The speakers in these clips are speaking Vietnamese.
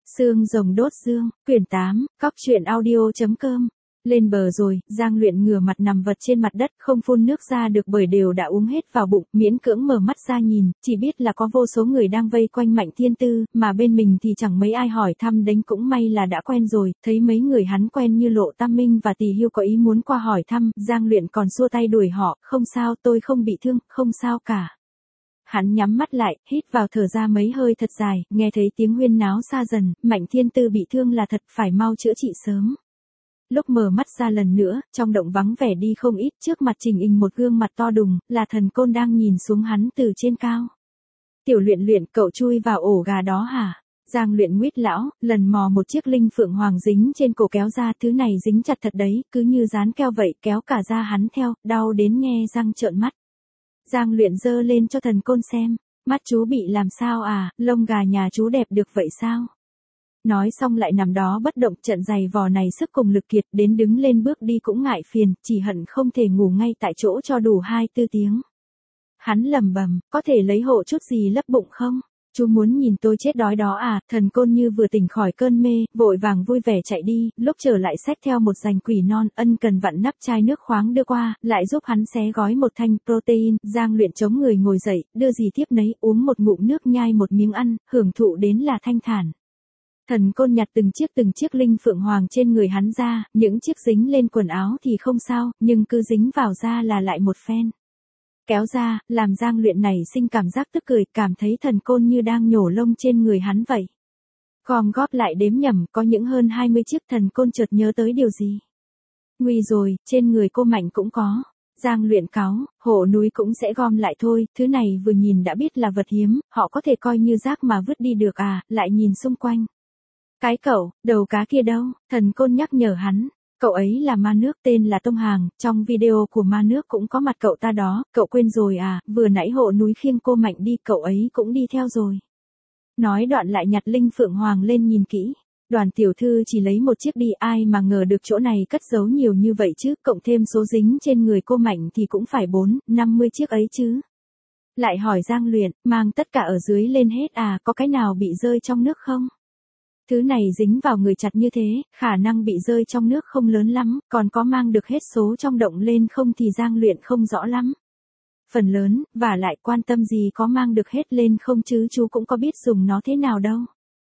Xương rồng đốt xương, quyển 8, cóc truyện audio.com. Lên bờ rồi, Giang Luyện ngửa mặt nằm vật trên mặt đất, không phun nước ra được bởi đều đã uống hết vào bụng, miễn cưỡng mở mắt ra nhìn, chỉ biết là có vô số người đang vây quanh Mạnh Thiên Tư, mà bên mình thì chẳng mấy ai hỏi thăm đến, cũng may là đã quen rồi, thấy mấy người hắn quen như Lộ Tam Minh và Tỷ Hiêu có ý muốn qua hỏi thăm, Giang Luyện còn xua tay đuổi họ, không sao, tôi không bị thương, không sao cả. Hắn nhắm mắt lại, hít vào thở ra mấy hơi thật dài, nghe thấy tiếng huyên náo xa dần, Mạnh Thiên Tư bị thương là thật, phải mau chữa trị sớm. Lúc mở mắt ra lần nữa, trong động vắng vẻ đi không ít, trước mặt Trình Ình một gương mặt to đùng, là Thần Côn đang nhìn xuống hắn từ trên cao. Tiểu Luyện Luyện, cậu chui vào ổ gà đó hả? Giang Luyện nguyết lão, lần mò một chiếc linh phượng hoàng dính trên cổ kéo ra, thứ này dính chặt thật đấy, cứ như dán keo vậy, kéo cả da hắn theo, đau đến nghe răng trợn mắt. Giang Luyện giơ lên cho Thần Côn xem, mắt chú bị làm sao à, lông gà nhà chú đẹp được vậy sao? Nói xong lại nằm đó bất động, trận giày vò này sức cùng lực kiệt, đến đứng lên bước đi cũng ngại phiền, chỉ hận không thể ngủ ngay tại chỗ cho đủ 2-4 tiếng. Hắn lẩm bẩm, có thể lấy hộ chút gì lấp bụng không? Chú muốn nhìn tôi chết đói đó à? Thần Côn như vừa tỉnh khỏi cơn mê, vội vàng vui vẻ chạy đi, lúc trở lại xách theo một rành quỷ non, ân cần vặn nắp chai nước khoáng đưa qua, lại giúp hắn xé gói một thanh protein. Giang Luyện chống người ngồi dậy, đưa gì tiếp nấy, uống một ngụm nước, nhai một miếng ăn, hưởng thụ đến là thanh thản. Thần Côn nhặt từng chiếc linh phượng hoàng trên người hắn ra, những chiếc dính lên quần áo thì không sao, nhưng cứ dính vào da là lại một phen. Kéo ra, làm Giang Luyện này sinh cảm giác tức cười, cảm thấy Thần Côn như đang nhổ lông trên người hắn vậy. Gom góp lại đếm nhầm, có những hơn 20 chiếc. Thần Côn chợt nhớ tới điều gì. Nguy rồi, trên người cô Mạnh cũng có. Giang Luyện cáu, hộ núi cũng sẽ gom lại thôi, thứ này vừa nhìn đã biết là vật hiếm, họ có thể coi như rác mà vứt đi được à, lại nhìn xung quanh. Cái cậu, đầu cá kia đâu? Thần Côn nhắc nhở hắn. Cậu ấy là ma nước, tên là Tông Hàng, trong video của ma nước cũng có mặt cậu ta đó, cậu quên rồi à, vừa nãy hộ núi khiêng cô Mạnh đi, cậu ấy cũng đi theo rồi. Nói đoạn lại nhặt linh phượng hoàng lên nhìn kỹ. Đoàn tiểu thư chỉ lấy một chiếc đi, ai mà ngờ được chỗ này cất giấu nhiều như vậy chứ, cộng thêm số dính trên người cô Mạnh thì cũng phải 40-50 chiếc ấy chứ. Lại hỏi Giang Luyện, mang tất cả ở dưới lên hết à, có cái nào bị rơi trong nước không? Thứ này dính vào người chặt như thế, khả năng bị rơi trong nước không lớn lắm, còn có mang được hết số trong động lên không thì Giang Luyện không rõ lắm. Phần lớn, và lại quan tâm gì có mang được hết lên không chứ, chú cũng có biết dùng nó thế nào đâu.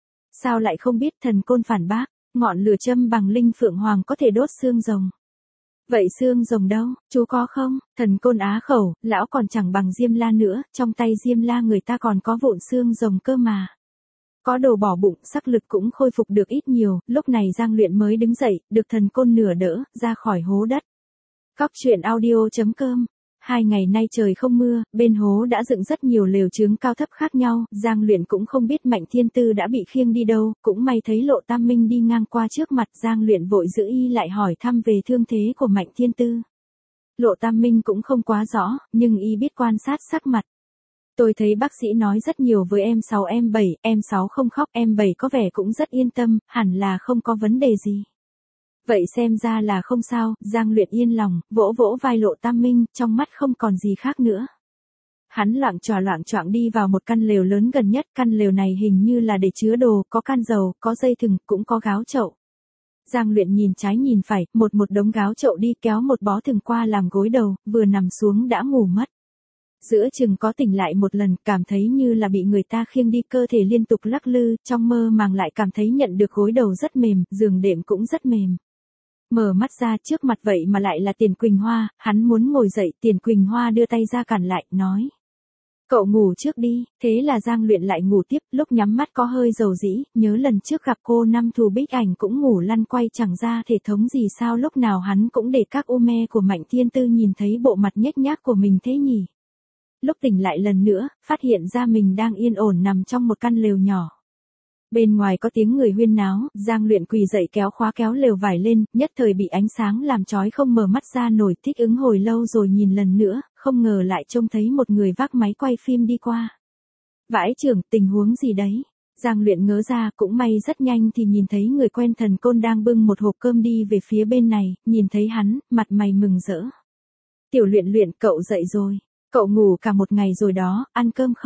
Sao lại không biết? Thần Côn phản bác, ngọn lửa châm bằng linh phượng hoàng có thể đốt xương rồng. Vậy xương rồng đâu, chú có không? Thần Côn á khẩu, lão còn chẳng bằng Diêm La nữa, trong tay Diêm La người ta còn có vụn xương rồng cơ mà. Có đồ bỏ bụng, sắc lực cũng khôi phục được ít nhiều, lúc này Giang Luyện mới đứng dậy, được Thần Côn nửa đỡ, ra khỏi hố đất. Cóc truyện audio.com. 2 ngày nay trời không mưa, bên hố đã dựng rất nhiều lều trứng cao thấp khác nhau, Giang Luyện cũng không biết Mạnh Thiên Tư đã bị khiêng đi đâu, cũng may thấy Lộ Tam Minh đi ngang qua trước mặt, Giang Luyện vội giữ y lại hỏi thăm về thương thế của Mạnh Thiên Tư. Lộ Tam Minh cũng không quá rõ, nhưng y biết quan sát sắc mặt. Tôi thấy bác sĩ nói rất nhiều với em 6 em 7, em 6 không khóc, em 7 có vẻ cũng rất yên tâm, hẳn là không có vấn đề gì. Vậy xem ra là không sao, Giang Luyện yên lòng, vỗ vỗ vai Lộ Tam Minh, trong mắt không còn gì khác nữa. Hắn loạng choạng đi vào một căn lều lớn gần nhất, căn lều này hình như là để chứa đồ, có can dầu, có dây thừng, cũng có gáo chậu. Giang Luyện nhìn trái nhìn phải, một đống gáo chậu đi, kéo một bó thừng qua làm gối đầu, vừa nằm xuống đã ngủ mất. Giữa chừng có tỉnh lại một lần, cảm thấy như là bị người ta khiêng đi, cơ thể liên tục lắc lư, trong mơ màng lại cảm thấy nhận được gối đầu rất mềm, giường đệm cũng rất mềm. Mở mắt ra, trước mặt vậy mà lại là Tiền Quỳnh Hoa, hắn muốn ngồi dậy, Tiền Quỳnh Hoa đưa tay ra cản lại, nói. Cậu ngủ trước đi, thế là Giang Luyện lại ngủ tiếp, lúc nhắm mắt có hơi dầu dĩ, nhớ lần trước gặp cô Năm Thù Bích Ảnh cũng ngủ lăn quay chẳng ra thể thống gì, sao lúc nào hắn cũng để các u me của Mạnh Thiên Tư nhìn thấy bộ mặt nhếch nhác của mình thế nhỉ? Lúc tỉnh lại lần nữa, phát hiện ra mình đang yên ổn nằm trong một căn lều nhỏ. Bên ngoài có tiếng người huyên náo, Giang Luyện quỳ dậy kéo khóa kéo lều vải lên, nhất thời bị ánh sáng làm chói không mở mắt ra nổi, thích ứng hồi lâu rồi nhìn lần nữa, không ngờ lại trông thấy một người vác máy quay phim đi qua. Vãi trưởng, tình huống gì đấy? Giang Luyện ngớ ra, cũng may rất nhanh thì nhìn thấy người quen. Thần Côn đang bưng một hộp cơm đi về phía bên này, nhìn thấy hắn, mặt mày mừng rỡ. Tiểu Luyện Luyện, cậu dậy rồi. Cậu ngủ cả một ngày rồi đó, ăn cơm không?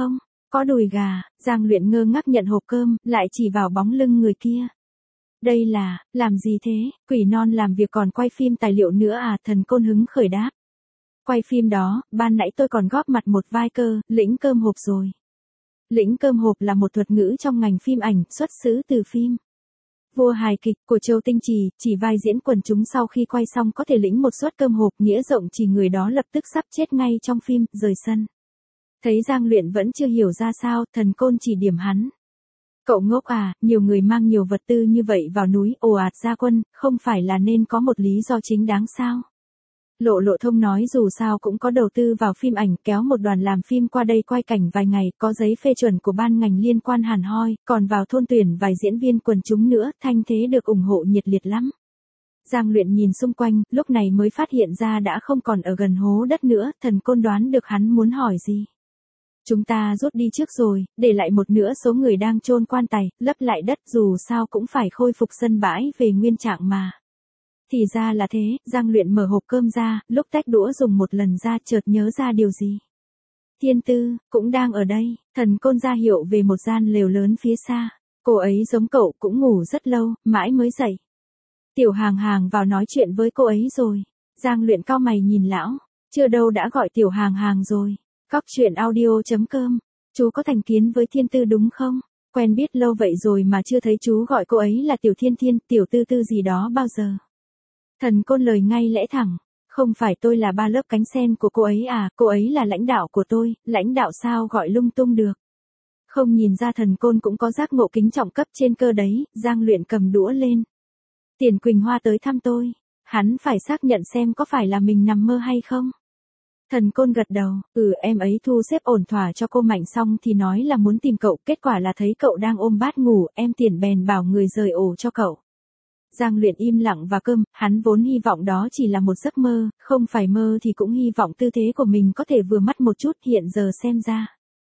Có đùi gà, Giang Luyện ngơ ngác nhận hộp cơm, lại chỉ vào bóng lưng người kia. Đây là, làm gì thế, quỷ non làm việc còn quay phim tài liệu nữa à, Thần Côn hứng khởi đáp. Quay phim đó, ban nãy tôi còn góp mặt một vai cơ, lĩnh cơm hộp rồi. Lĩnh cơm hộp là một thuật ngữ trong ngành phim ảnh, xuất xứ từ phim Vua hài kịch của Châu Tinh Trì, chỉ vai diễn quần chúng sau khi quay xong có thể lĩnh một suất cơm hộp, nghĩa rộng chỉ người đó lập tức sắp chết ngay trong phim, rời sân. Thấy Giang Luyện vẫn chưa hiểu ra sao, Thần Côn chỉ điểm hắn. Cậu ngốc à, nhiều người mang nhiều vật tư như vậy vào núi ồ ạt ra quân, không phải là nên có một lý do chính đáng sao? Lộ Lộ Thông nói dù sao cũng có đầu tư vào phim ảnh, kéo một đoàn làm phim qua đây quay cảnh vài ngày, có giấy phê chuẩn của ban ngành liên quan hẳn hoi, còn vào thôn tuyển vài diễn viên quần chúng nữa, thanh thế được ủng hộ nhiệt liệt lắm. Giang Luyện nhìn xung quanh, lúc này mới phát hiện ra đã không còn ở gần hố đất nữa, Thần Côn đoán được hắn muốn hỏi gì. Chúng ta rút đi trước rồi, để lại một nửa số người đang chôn quan tài, lấp lại đất, dù sao cũng phải khôi phục sân bãi về nguyên trạng mà. Thì ra là thế, Giang Luyện mở hộp cơm ra, lúc tách đũa dùng một lần ra chợt nhớ ra điều gì. Thiên Tư, cũng đang ở đây, Thần Côn ra hiệu về một gian lều lớn phía xa. Cô ấy giống cậu cũng ngủ rất lâu, mãi mới dậy. Tiểu Hàng Hàng vào nói chuyện với cô ấy rồi. Giang Luyện cau mày nhìn lão, chưa đâu đã gọi Tiểu Hàng Hàng rồi. Cóc truyện audio.com, chú có thành kiến với Thiên Tư đúng không? Quen biết lâu vậy rồi mà chưa thấy chú gọi cô ấy là Tiểu Thiên Thiên, Tiểu Tư Tư gì đó bao giờ. Thần Côn lời ngay lẽ thẳng, không phải tôi là ba lớp cánh sen của cô ấy à, cô ấy là lãnh đạo của tôi, lãnh đạo sao gọi lung tung được. Không nhìn ra Thần Côn cũng có giác ngộ kính trọng cấp trên cơ đấy, Giang Luyện cầm đũa lên. Tiền Quỳnh Hoa tới thăm tôi, hắn phải xác nhận xem có phải là mình nằm mơ hay không. Thần Côn gật đầu, em ấy thu xếp ổn thỏa cho cô Mạnh xong thì nói là muốn tìm cậu, kết quả là thấy cậu đang ôm bát ngủ, em tiền bèn bảo người rời ổ cho cậu. Giang Luyện im lặng và cơm, hắn vốn hy vọng đó chỉ là một giấc mơ, không phải mơ thì cũng hy vọng tư thế của mình có thể vừa mắt một chút, hiện giờ xem ra.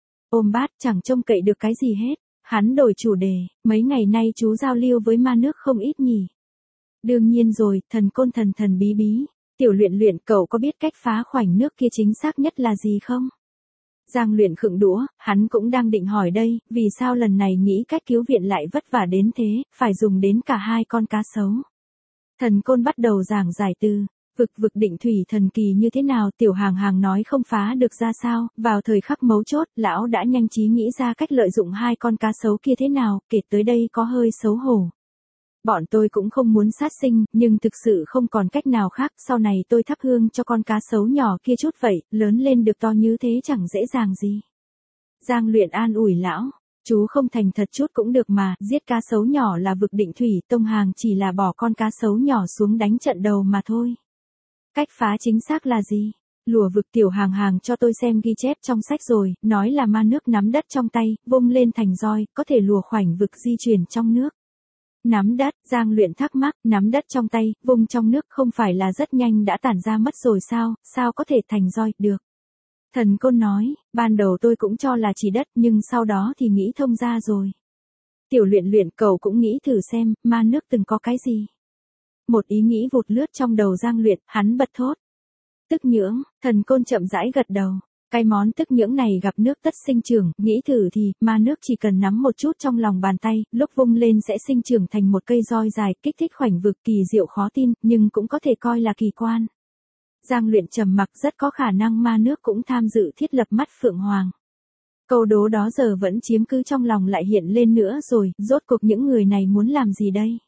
Ôm bát chẳng trông cậy được cái gì hết, hắn đổi chủ đề, mấy ngày nay chú giao lưu với ma nước không ít nhỉ. Đương nhiên rồi, Thần Côn thần thần bí bí. Tiểu Luyện cậu có biết cách phá khoảnh nước kia chính xác nhất là gì không? Giang Luyện khựng đũa, hắn cũng đang định hỏi đây, vì sao lần này nghĩ cách cứu viện lại vất vả đến thế, phải dùng đến cả hai con cá sấu. Thần Côn bắt đầu giảng giải từ, vực định thủy thần kỳ như thế nào, Tiểu Hàng Hàng nói không phá được ra sao, vào thời khắc mấu chốt, lão đã nhanh trí nghĩ ra cách lợi dụng hai con cá sấu kia thế nào, kể tới đây có hơi xấu hổ. Bọn tôi cũng không muốn sát sinh, nhưng thực sự không còn cách nào khác, sau này tôi thắp hương cho con cá sấu nhỏ kia chút vậy, lớn lên được to như thế chẳng dễ dàng gì. Giang Luyện an ủi lão, chú không thành thật chút cũng được mà, giết cá sấu nhỏ là vực định thủy, tông hàng chỉ là bỏ con cá sấu nhỏ xuống đánh trận đầu mà thôi. Cách phá chính xác là gì? Lùa vực. Tiểu Hàng Hàng cho tôi xem ghi chép trong sách rồi, nói là ma nước nắm đất trong tay, vung lên thành roi, có thể lùa khoảnh vực di chuyển trong nước. Nắm đất, Giang Luyện thắc mắc, nắm đất trong tay, vung trong nước không phải là rất nhanh đã tản ra mất rồi sao có thể thành roi, được. Thần Côn nói, ban đầu tôi cũng cho là chỉ đất nhưng sau đó thì nghĩ thông ra rồi. Tiểu Luyện cậu cũng nghĩ thử xem, ma nước từng có cái gì. Một ý nghĩ vụt lướt trong đầu Giang Luyện, hắn bật thốt. Tức nhưỡng, Thần Côn chậm rãi gật đầu. Cái món tức nhưỡng này gặp nước tất sinh trưởng, nghĩ thử thì, ma nước chỉ cần nắm một chút trong lòng bàn tay, lúc vung lên sẽ sinh trưởng thành một cây roi dài, kích thích khoảnh vực, kỳ diệu khó tin, nhưng cũng có thể coi là kỳ quan. Giang Luyện trầm mặc, rất có khả năng ma nước cũng tham dự thiết lập mắt Phượng Hoàng. Câu đố đó giờ vẫn chiếm cứ trong lòng lại hiện lên nữa rồi, rốt cuộc những người này muốn làm gì đây?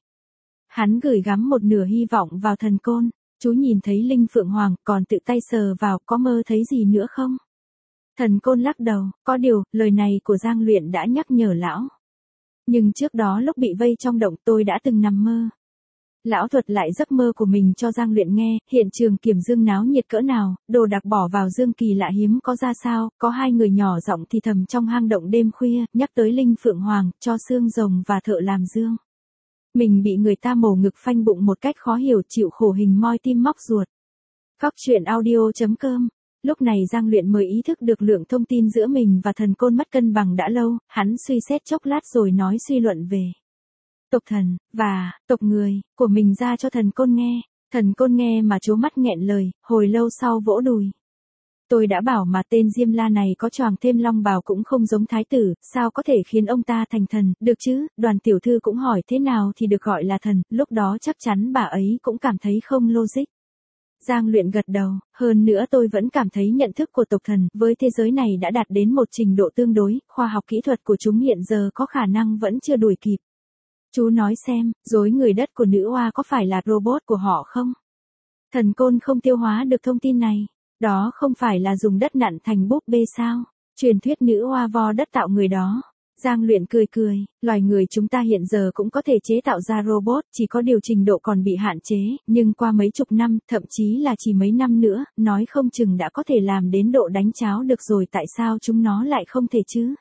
Hắn gửi gắm một nửa hy vọng vào Thần Côn, chú nhìn thấy Linh Phượng Hoàng, còn tự tay sờ vào, có mơ thấy gì nữa không? Thần Côn lắc đầu, có điều, lời này của Giang Luyện đã nhắc nhở lão. Nhưng trước đó lúc bị vây trong động tôi đã từng nằm mơ. Lão thuật lại giấc mơ của mình cho Giang Luyện nghe, hiện trường kiểm dương náo nhiệt cỡ nào, đồ đặc bỏ vào dương kỳ lạ hiếm có ra sao, có hai người nhỏ giọng thì thầm trong hang động đêm khuya, nhắc tới Linh Phượng Hoàng, cho xương rồng và thợ làm dương. Mình bị người ta mổ ngực phanh bụng một cách khó hiểu, chịu khổ hình moi tim móc ruột. Cóc truyện audio.com. Lúc này Giang Luyện mới ý thức được lượng thông tin giữa mình và Thần Côn mất cân bằng đã lâu, hắn suy xét chốc lát rồi nói suy luận về tộc thần, và tộc người, của mình ra cho Thần Côn nghe. Thần Côn nghe mà trố mắt nghẹn lời, hồi lâu sau vỗ đùi. Tôi đã bảo mà tên Diêm La này có choàng thêm long bào cũng không giống thái tử, sao có thể khiến ông ta thành thần, được chứ, Đoàn tiểu thư cũng hỏi thế nào thì được gọi là thần, lúc đó chắc chắn bà ấy cũng cảm thấy không logic. Giang Luyện gật đầu, hơn nữa tôi vẫn cảm thấy nhận thức của tộc thần với thế giới này đã đạt đến một trình độ tương đối, khoa học kỹ thuật của chúng hiện giờ có khả năng vẫn chưa đuổi kịp. Chú nói xem, rối người đất của nữ oa có phải là robot của họ không? Thần Côn không tiêu hóa được thông tin này. Đó không phải là dùng đất nặn thành búp bê sao? Truyền thuyết nữ oa vo đất tạo người đó. Giang Luyện cười cười, loài người chúng ta hiện giờ cũng có thể chế tạo ra robot, chỉ có điều trình độ còn bị hạn chế, nhưng qua mấy chục năm, thậm chí là chỉ mấy năm nữa, nói không chừng đã có thể làm đến độ đánh cháo được rồi, tại sao chúng nó lại không thể chứ?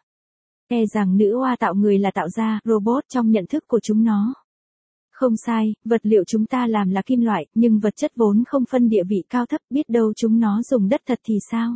E rằng nữ oa tạo người là tạo ra robot trong nhận thức của chúng nó. Không sai, vật liệu chúng ta làm là kim loại, nhưng vật chất vốn không phân địa vị cao thấp, biết đâu chúng nó dùng đất thật thì sao?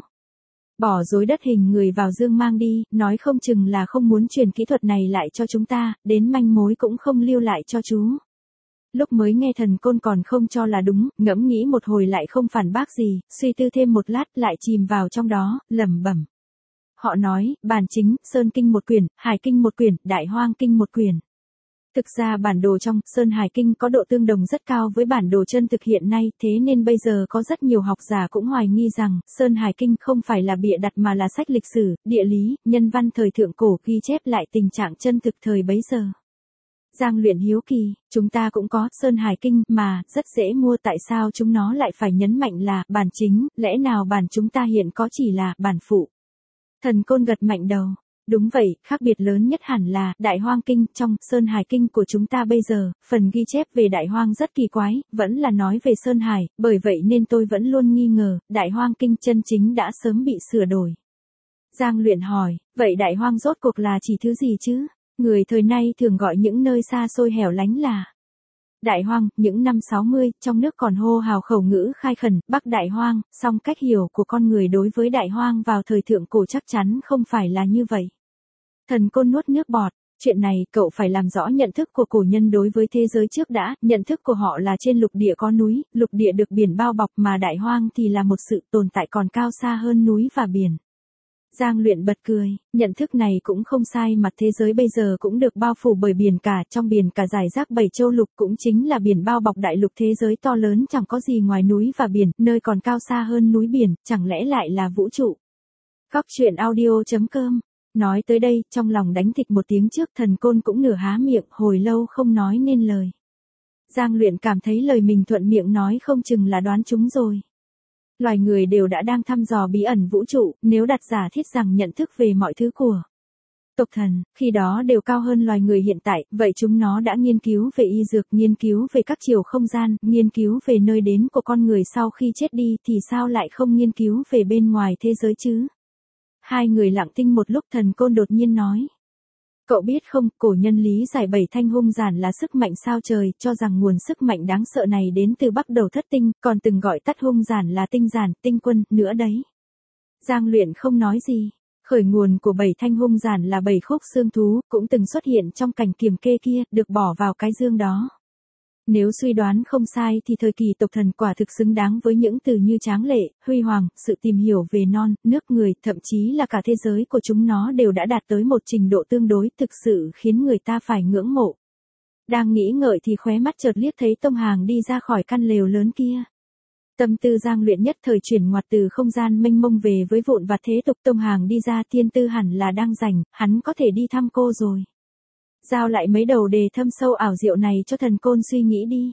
Bỏ rối đất hình người vào dương mang đi, nói không chừng là không muốn truyền kỹ thuật này lại cho chúng ta, đến manh mối cũng không lưu lại cho chú. Lúc mới nghe Thần Côn còn không cho là đúng, ngẫm nghĩ một hồi lại không phản bác gì, suy tư thêm một lát lại chìm vào trong đó, lẩm bẩm. Họ nói, bản chính, Sơn Kinh một quyển, Hải Kinh một quyển, Đại Hoang Kinh một quyển. Thực ra bản đồ trong Sơn Hải Kinh có độ tương đồng rất cao với bản đồ chân thực hiện nay, thế nên bây giờ có rất nhiều học giả cũng hoài nghi rằng Sơn Hải Kinh không phải là bịa đặt mà là sách lịch sử, địa lý, nhân văn thời thượng cổ ghi chép lại tình trạng chân thực thời bấy giờ. Giang Luyện hiếu kỳ, chúng ta cũng có Sơn Hải Kinh mà, rất dễ mua, tại sao chúng nó lại phải nhấn mạnh là bản chính, lẽ nào bản chúng ta hiện có chỉ là bản phụ? Thần Côn gật mạnh đầu. Đúng vậy, khác biệt lớn nhất hẳn là Đại Hoang Kinh, trong Sơn Hải Kinh của chúng ta bây giờ, phần ghi chép về Đại Hoang rất kỳ quái, vẫn là nói về Sơn Hải, bởi vậy nên tôi vẫn luôn nghi ngờ, Đại Hoang Kinh chân chính đã sớm bị sửa đổi. Giang Luyện hỏi, vậy Đại Hoang rốt cuộc là chỉ thứ gì chứ? Người thời nay thường gọi những nơi xa xôi hẻo lánh là Đại Hoang, những năm 60, trong nước còn hô hào khẩu ngữ khai khẩn, Bắc Đại Hoang, song cách hiểu của con người đối với Đại Hoang vào thời thượng cổ chắc chắn không phải là như vậy. Thần Côn nuốt nước bọt, chuyện này cậu phải làm rõ nhận thức của cổ nhân đối với thế giới trước đã, nhận thức của họ là trên lục địa có núi, lục địa được biển bao bọc mà Đại Hoang thì là một sự tồn tại còn cao xa hơn núi và biển. Giang Luyện bật cười, nhận thức này cũng không sai mà thế giới bây giờ cũng được bao phủ bởi biển cả, trong biển cả rải rác 7 châu lục cũng chính là biển bao bọc đại lục thế giới to lớn chẳng có gì ngoài núi và biển, nơi còn cao xa hơn núi biển, chẳng lẽ lại là vũ trụ. Góc truyện audio.com. Nói tới đây, trong lòng đánh thịch một tiếng trước, Thần Côn cũng nửa há miệng, hồi lâu không nói nên lời. Giang Luyện cảm thấy lời mình thuận miệng nói không chừng là đoán trúng rồi. Loài người đều đã đang thăm dò bí ẩn vũ trụ, nếu đặt giả thiết rằng nhận thức về mọi thứ của tộc thần, khi đó đều cao hơn loài người hiện tại, vậy chúng nó đã nghiên cứu về y dược, nghiên cứu về các chiều không gian, nghiên cứu về nơi đến của con người sau khi chết đi thì sao lại không nghiên cứu về bên ngoài thế giới chứ? Hai người lặng thinh một lúc, Thần Côn đột nhiên nói. Cậu biết không, cổ nhân lý giải bảy thanh hung giản là sức mạnh sao trời, cho rằng nguồn sức mạnh đáng sợ này đến từ bắc đầu thất tinh, còn từng gọi tắt hung giản là tinh giản, tinh quân, nữa đấy. Giang Luyện không nói gì. Khởi nguồn của bảy thanh hung giản là bảy khúc xương thú, cũng từng xuất hiện trong cảnh kiểm kê kia, được bỏ vào cái dương đó. Nếu suy đoán không sai thì thời kỳ tộc thần quả thực xứng đáng với những từ như tráng lệ, huy hoàng, sự tìm hiểu về non, nước người, thậm chí là cả thế giới của chúng nó đều đã đạt tới một trình độ tương đối thực sự khiến người ta phải ngưỡng mộ. Đang nghĩ ngợi thì khóe mắt chợt liếc thấy Tông Hàng đi ra khỏi căn lều lớn kia. Tâm tư Giang Luyện nhất thời chuyển ngoặt từ không gian mênh mông về với vụn vặt thế tục. Tông Hàng đi ra, tiên tư hẳn là đang rảnh, hắn có thể đi thăm cô rồi. Giao lại mấy đầu đề thâm sâu ảo diệu này cho Thần Côn suy nghĩ đi.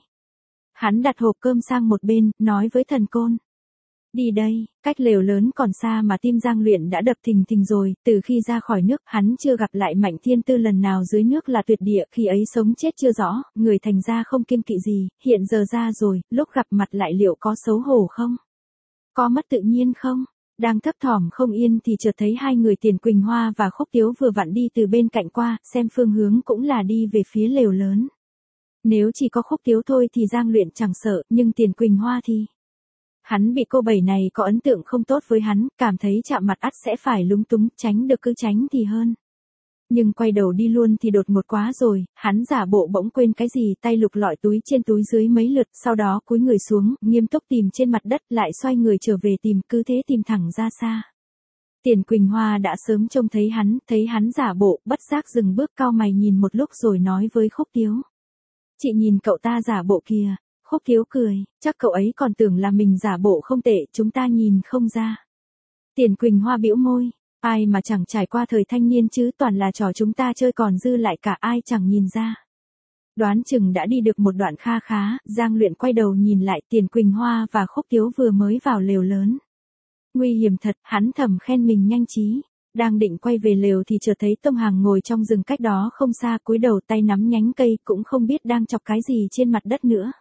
Hắn đặt hộp cơm sang một bên, nói với Thần Côn. Đi đây, cách lều lớn còn xa mà tim Giang Luyện đã đập thình thình rồi, từ khi ra khỏi nước, hắn chưa gặp lại Mạnh Thiên Tư lần nào dưới nước là tuyệt địa, khi ấy sống chết chưa rõ, người thành ra không kiêng kỵ gì, hiện giờ ra rồi, lúc gặp mặt lại liệu có xấu hổ không? Có mất tự nhiên không? Đang thấp thỏm không yên thì chợt thấy hai người Tiền Quỳnh Hoa và Khúc Tiếu vừa vặn đi từ bên cạnh qua, xem phương hướng cũng là đi về phía lều lớn. Nếu chỉ có Khúc Tiếu thôi thì Giang Luyện chẳng sợ, nhưng Tiền Quỳnh Hoa thì... Hắn bị cô bảy này có ấn tượng không tốt với hắn, cảm thấy chạm mặt ắt sẽ phải lúng túng, tránh được cứ tránh thì hơn. Nhưng quay đầu đi luôn thì đột ngột quá rồi, hắn giả bộ bỗng quên cái gì, tay lục lọi túi trên túi dưới mấy lượt, sau đó cúi người xuống, nghiêm túc tìm trên mặt đất, lại xoay người trở về tìm, cứ thế tìm thẳng ra xa. Tiền Quỳnh Hoa đã sớm trông thấy hắn giả bộ, bất giác dừng bước cau mày nhìn một lúc rồi nói với Khúc Thiếu. Chị nhìn cậu ta giả bộ kìa. Khúc Thiếu cười, chắc cậu ấy còn tưởng là mình giả bộ không tệ, chúng ta nhìn không ra. Tiền Quỳnh Hoa bĩu môi, ai mà chẳng trải qua thời thanh niên chứ, toàn là trò chúng ta chơi còn dư lại cả, ai chẳng nhìn ra. Đoán chừng đã đi được một đoạn kha khá, Giang Luyện quay đầu nhìn lại, Tiền Quỳnh Hoa và Khúc Thiếu vừa mới vào lều lớn. Nguy hiểm thật, hắn thầm khen mình nhanh trí. Đang định quay về lều thì chợt thấy Tông Hàng ngồi trong rừng cách đó không xa, cúi đầu tay nắm nhánh cây, cũng không biết đang chọc cái gì trên mặt đất nữa.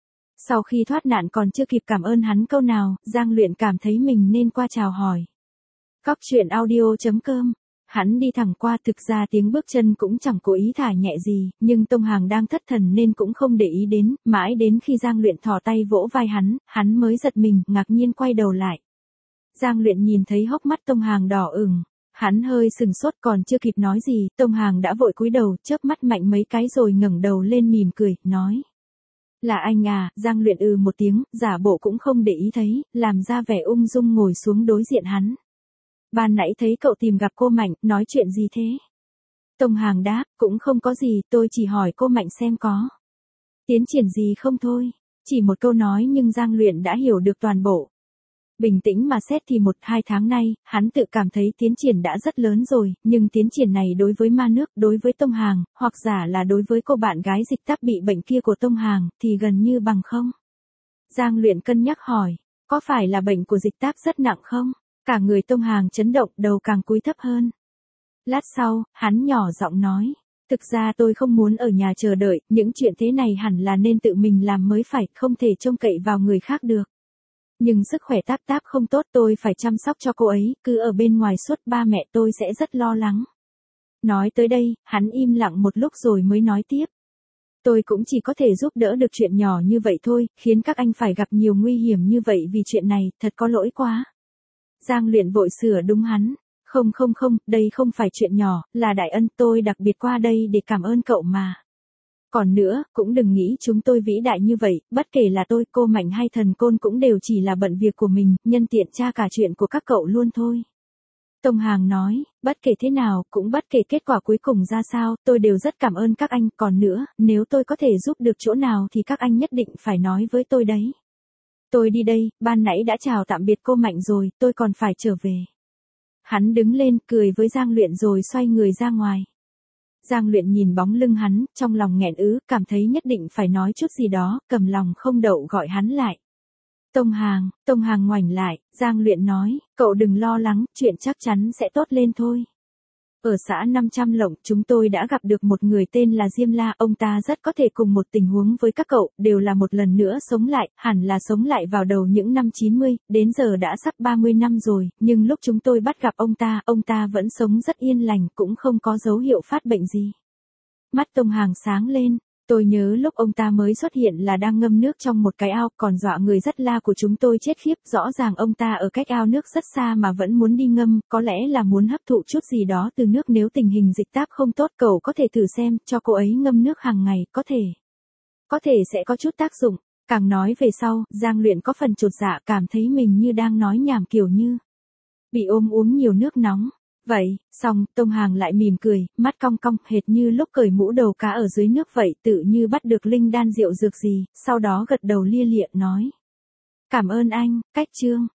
Sau khi thoát nạn còn chưa kịp cảm ơn hắn câu nào, Giang Luyện cảm thấy mình nên qua chào hỏi. Cóc truyện audio.com. Hắn đi thẳng qua, thực ra tiếng bước chân cũng chẳng cố ý thả nhẹ gì, nhưng Tông Hàng đang thất thần nên cũng không để ý đến, mãi đến khi Giang Luyện thò tay vỗ vai hắn mới giật mình, ngạc nhiên quay đầu lại. Giang Luyện nhìn thấy hốc mắt Tông Hàng đỏ ửng, hắn hơi sừng sốt, còn chưa kịp nói gì, Tông Hàng đã vội cúi đầu, chớp mắt mạnh mấy cái rồi ngẩng đầu lên mỉm cười, nói. Là anh à? Giang Luyện một tiếng, giả bộ cũng không để ý thấy, làm ra vẻ ung dung ngồi xuống đối diện hắn. Ban nãy thấy cậu tìm gặp cô Mạnh, nói chuyện gì thế? Tông Hàng đáp, cũng không có gì, tôi chỉ hỏi cô Mạnh xem có tiến triển gì không thôi. Chỉ một câu nói nhưng Giang Luyện đã hiểu được toàn bộ. Bình tĩnh mà xét thì 1-2 tháng nay, hắn tự cảm thấy tiến triển đã rất lớn rồi, nhưng tiến triển này đối với ma nước, đối với Tông Hàng, hoặc giả là đối với cô bạn gái Dịch Táp bị bệnh kia của Tông Hàng, thì gần như bằng không. Giang Luyện cân nhắc hỏi, có phải là bệnh của Dịch Táp rất nặng không? Cả người Tông Hàng chấn động, đầu càng cúi thấp hơn. Lát sau, hắn nhỏ giọng nói, thực ra tôi không muốn ở nhà chờ đợi, những chuyện thế này hẳn là nên tự mình làm mới phải, không thể trông cậy vào người khác được. Nhưng sức khỏe Táp Táp không tốt, tôi phải chăm sóc cho cô ấy, cứ ở bên ngoài suốt, ba mẹ tôi sẽ rất lo lắng. Nói tới đây, hắn im lặng một lúc rồi mới nói tiếp. Tôi cũng chỉ có thể giúp đỡ được chuyện nhỏ như vậy thôi, khiến các anh phải gặp nhiều nguy hiểm như vậy vì chuyện này, thật có lỗi quá. Giang Luyện vội sửa đúng hắn. Không, đây không phải chuyện nhỏ, là đại ân, tôi đặc biệt qua đây để cảm ơn cậu mà. Còn nữa, cũng đừng nghĩ chúng tôi vĩ đại như vậy, bất kể là tôi, cô Mạnh hay Thần Côn cũng đều chỉ là bận việc của mình, nhân tiện tra cả chuyện của các cậu luôn thôi. Tông Hàng nói, bất kể thế nào, cũng bất kể kết quả cuối cùng ra sao, tôi đều rất cảm ơn các anh, còn nữa, nếu tôi có thể giúp được chỗ nào thì các anh nhất định phải nói với tôi đấy. Tôi đi đây, ban nãy đã chào tạm biệt cô Mạnh rồi, tôi còn phải trở về. Hắn đứng lên, cười với Giang Luyện rồi xoay người ra ngoài. Giang Luyện nhìn bóng lưng hắn, trong lòng nghẹn cảm thấy nhất định phải nói chút gì đó, cầm lòng không đậu gọi hắn lại. Tông Hàng ngoảnh lại, Giang Luyện nói, cậu đừng lo lắng, chuyện chắc chắn sẽ tốt lên thôi. Ở xã 500 Lộng, chúng tôi đã gặp được một người tên là Diêm La, ông ta rất có thể cùng một tình huống với các cậu, đều là một lần nữa sống lại, hẳn là sống lại vào đầu những năm 90, đến giờ đã sắp 30 năm rồi, nhưng lúc chúng tôi bắt gặp ông ta vẫn sống rất yên lành, cũng không có dấu hiệu phát bệnh gì. Mắt Tông Hàng sáng lên. Tôi nhớ lúc ông ta mới xuất hiện là đang ngâm nước trong một cái ao, còn dọa người rất la của chúng tôi chết khiếp, rõ ràng ông ta ở cách ao nước rất xa mà vẫn muốn đi ngâm, có lẽ là muốn hấp thụ chút gì đó từ nước, nếu tình hình Dịch Táp không tốt cậu có thể thử xem, cho cô ấy ngâm nước hàng ngày, có thể sẽ có chút tác dụng. Càng nói về sau, Giang Luyện có phần chột dạ, cảm thấy mình như đang nói nhảm kiểu như bị ôm uống nhiều nước nóng. Vậy, xong, Tông Hàng lại mỉm cười, mắt cong cong, hệt như lúc cởi mũ đầu cá ở dưới nước vậy, tự như bắt được linh đan rượu dược gì, sau đó gật đầu lia lịa nói. Cảm ơn anh, cách chương.